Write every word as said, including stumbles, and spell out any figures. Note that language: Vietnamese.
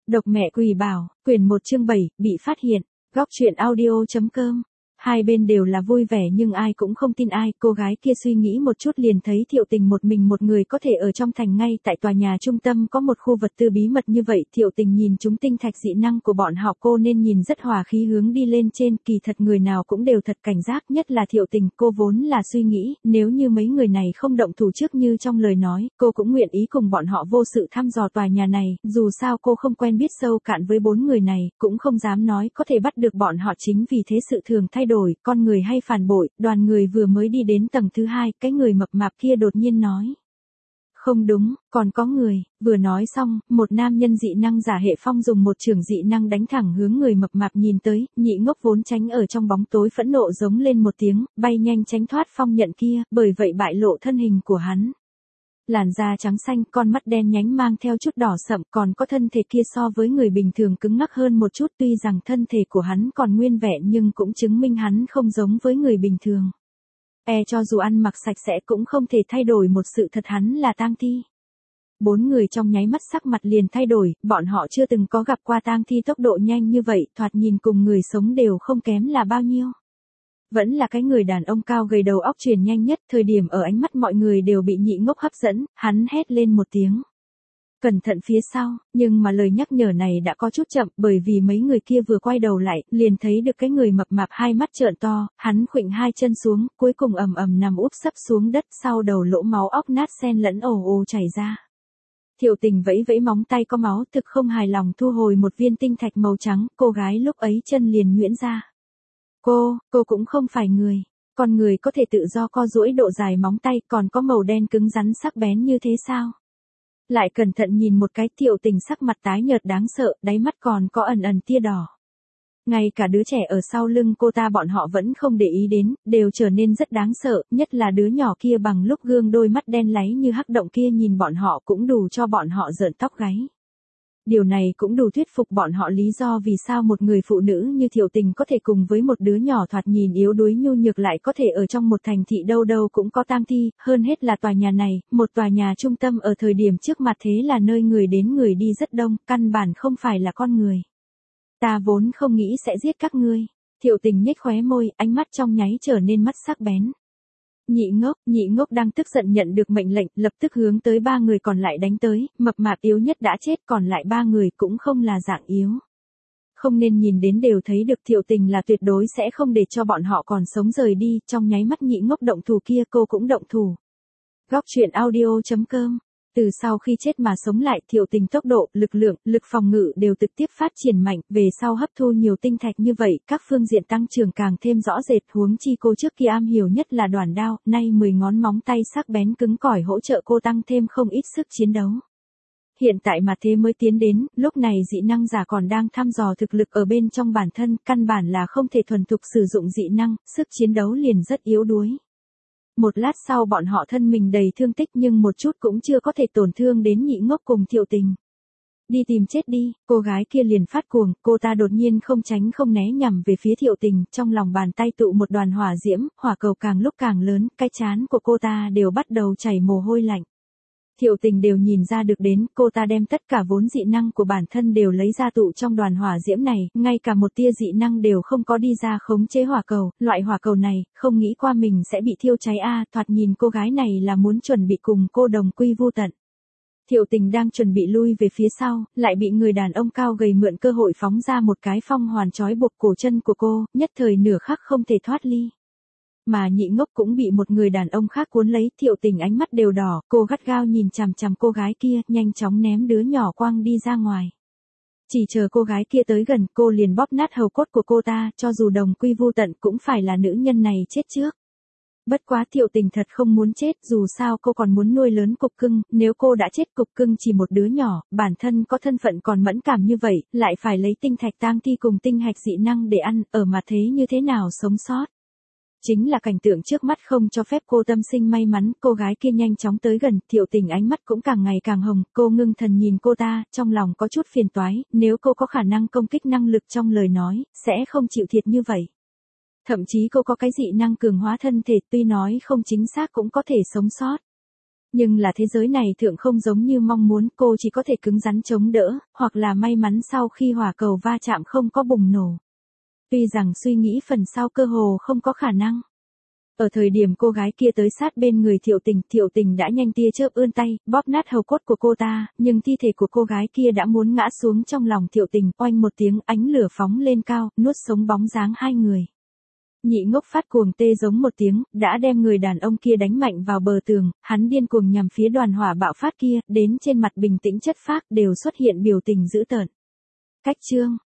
Độc mẹ quỷ bảo, quyển một chương bảy, bị phát hiện. Góc truyện audio.com. Hai bên đều là vui vẻ nhưng ai cũng không tin ai, cô gái kia suy nghĩ một chút liền thấy Thiệu Tình một mình một người có thể ở trong thành ngay tại tòa nhà trung tâm có một khu vật tư bí mật như vậy. Thiệu Tình nhìn chúng tinh thạch dị năng của bọn họ, cô nên nhìn rất hòa khí hướng đi lên trên, kỳ thật người nào cũng đều thật cảnh giác, nhất là Thiệu Tình. Cô vốn là suy nghĩ, nếu như mấy người này không động thủ trước như trong lời nói, cô cũng nguyện ý cùng bọn họ vô sự thăm dò tòa nhà này, dù sao cô không quen biết sâu cạn với bốn người này, cũng không dám nói có thể bắt được bọn họ. Chính vì thế sự thường thay đổi, con người hay phản bội. Đoàn người vừa mới đi đến tầng thứ hai, cái người mập mạp kia đột nhiên nói. Không đúng, còn có người. Vừa nói xong, một nam nhân dị năng giả hệ phong dùng một chưởng dị năng đánh thẳng hướng người mập mạp nhìn tới. Nhị Ngốc vốn tránh ở trong bóng tối phẫn nộ giống lên một tiếng, bay nhanh tránh thoát phong nhận kia, bởi vậy bại lộ thân hình của hắn. Làn da trắng xanh, con mắt đen nhánh mang theo chút đỏ sậm, còn có thân thể kia so với người bình thường cứng ngắc hơn một chút. Tuy rằng thân thể của hắn còn nguyên vẹn nhưng cũng chứng minh hắn không giống với người bình thường. E cho dù ăn mặc sạch sẽ cũng không thể thay đổi một sự thật hắn là tang thi. Bốn người trong nháy mắt sắc mặt liền thay đổi, bọn họ chưa từng có gặp qua tang thi tốc độ nhanh như vậy, thoạt nhìn cùng người sống đều không kém là bao nhiêu. Vẫn là cái người đàn ông cao gầy đầu óc truyền nhanh nhất, thời điểm ở ánh mắt mọi người đều bị Nhị Ngốc hấp dẫn, hắn hét lên một tiếng. Cẩn thận phía sau, nhưng mà lời nhắc nhở này đã có chút chậm, bởi vì mấy người kia vừa quay đầu lại, liền thấy được cái người mập mạp hai mắt trợn to, hắn khuỵnh hai chân xuống, cuối cùng ầm ầm nằm úp sấp xuống đất, sau đầu lỗ máu óc nát xen lẫn ồ ồ chảy ra. Thiệu Tình vẫy vẫy móng tay có máu, thực không hài lòng thu hồi một viên tinh thạch màu trắng, cô gái lúc ấy chân liền nhuyễn ra. Cô, cô cũng không phải người. Con người có thể tự do co duỗi độ dài móng tay, còn có màu đen cứng rắn sắc bén như thế sao? Lại cẩn thận nhìn một cái, Thiệu Tình sắc mặt tái nhợt đáng sợ, đáy mắt còn có ẩn ẩn tia đỏ. Ngay cả đứa trẻ ở sau lưng cô ta bọn họ vẫn không để ý đến, đều trở nên rất đáng sợ, nhất là đứa nhỏ kia bằng lúc gương đôi mắt đen láy như hắc động kia nhìn bọn họ cũng đủ cho bọn họ rợn tóc gáy. Điều này cũng đủ thuyết phục bọn họ lý do vì sao một người phụ nữ như Thiệu Tình có thể cùng với một đứa nhỏ thoạt nhìn yếu đuối nhu nhược lại có thể ở trong một thành thị đâu đâu cũng có tang thi, hơn hết là tòa nhà này, một tòa nhà trung tâm ở thời điểm trước mặt thế là nơi người đến người đi rất đông, căn bản không phải là con người. Ta vốn không nghĩ sẽ giết các ngươi. Thiệu Tình nhếch khóe môi, ánh mắt trong nháy trở nên mắt sắc bén. Nhị Ngốc, Nhị Ngốc đang tức giận nhận được mệnh lệnh, lập tức hướng tới ba người còn lại đánh tới, mập mạp yếu nhất đã chết, còn lại ba người cũng không là dạng yếu. Không nên nhìn đến đều thấy được Thiệu Tình là tuyệt đối sẽ không để cho bọn họ còn sống rời đi, trong nháy mắt Nhị Ngốc động thủ kia cô cũng động thủ. Góc truyện audio.com. Từ sau khi chết mà sống lại, Thiệu Tình tốc độ, lực lượng, lực phòng ngự đều trực tiếp phát triển mạnh, về sau hấp thu nhiều tinh thạch như vậy, các phương diện tăng trưởng càng thêm rõ rệt, huống chi cô trước kia am hiểu nhất là đoản đao, nay mười ngón móng tay sắc bén cứng cỏi hỗ trợ cô tăng thêm không ít sức chiến đấu. Hiện tại mà thế mới tiến đến, lúc này dị năng giả còn đang thăm dò thực lực ở bên trong bản thân, căn bản là không thể thuần thục sử dụng dị năng, sức chiến đấu liền rất yếu đuối. Một lát sau bọn họ thân mình đầy thương tích nhưng một chút cũng chưa có thể tổn thương đến Nhị Ngốc cùng Thiệu Tình. Đi tìm chết đi, cô gái kia liền phát cuồng, cô ta đột nhiên không tránh không né nhằm về phía Thiệu Tình, trong lòng bàn tay tụ một đoàn hỏa diễm, hỏa cầu càng lúc càng lớn, cái trán của cô ta đều bắt đầu chảy mồ hôi lạnh. Thiệu Tình đều nhìn ra được đến, cô ta đem tất cả vốn dị năng của bản thân đều lấy ra tụ trong đoàn hỏa diễm này, ngay cả một tia dị năng đều không có đi ra khống chế hỏa cầu, loại hỏa cầu này, không nghĩ qua mình sẽ bị thiêu cháy a, thoạt nhìn cô gái này là muốn chuẩn bị cùng cô đồng quy vu tận. Thiệu Tình đang chuẩn bị lui về phía sau, lại bị người đàn ông cao gầy mượn cơ hội phóng ra một cái phong hoàn trói buộc cổ chân của cô, nhất thời nửa khắc không thể thoát ly. Mà Nhị Ngốc cũng bị một người đàn ông khác cuốn lấy, Thiệu Tình ánh mắt đều đỏ, cô gắt gao nhìn chằm chằm cô gái kia, nhanh chóng ném đứa nhỏ quăng đi ra ngoài. Chỉ chờ cô gái kia tới gần, cô liền bóp nát hầu cốt của cô ta, cho dù đồng quy vu tận cũng phải là nữ nhân này chết trước. Bất quá Thiệu Tình thật không muốn chết, dù sao cô còn muốn nuôi lớn cục cưng, nếu cô đã chết cục cưng chỉ một đứa nhỏ, bản thân có thân phận còn mẫn cảm như vậy, lại phải lấy tinh thạch tang thi cùng tinh hạch dị năng để ăn, ở mà thế như thế nào sống sót. Chính là cảnh tượng trước mắt không cho phép cô tâm sinh may mắn, cô gái kia nhanh chóng tới gần, Thiệu Tình ánh mắt cũng càng ngày càng hồng, cô ngưng thần nhìn cô ta, trong lòng có chút phiền toái, nếu cô có khả năng công kích năng lực trong lời nói, sẽ không chịu thiệt như vậy. Thậm chí cô có cái dị năng cường hóa thân thể, tuy nói không chính xác cũng có thể sống sót. Nhưng là thế giới này thượng không giống như mong muốn, cô chỉ có thể cứng rắn chống đỡ, hoặc là may mắn sau khi hỏa cầu va chạm không có bùng nổ. Tuy rằng suy nghĩ phần sau cơ hồ không có khả năng. Ở thời điểm cô gái kia tới sát bên người Thiệu Tình, Thiệu Tình đã nhanh tia chớp ươn tay, bóp nát hầu cốt của cô ta, nhưng thi thể của cô gái kia đã muốn ngã xuống trong lòng Thiệu Tình, oanh một tiếng ánh lửa phóng lên cao, nuốt sống bóng dáng hai người. Nhị Ngốc phát cuồng tê giống một tiếng, đã đem người đàn ông kia đánh mạnh vào bờ tường, hắn điên cuồng nhằm phía đoàn hỏa bạo phát kia, đến trên mặt bình tĩnh chất phác đều xuất hiện biểu tình dữ tợn. Cách chương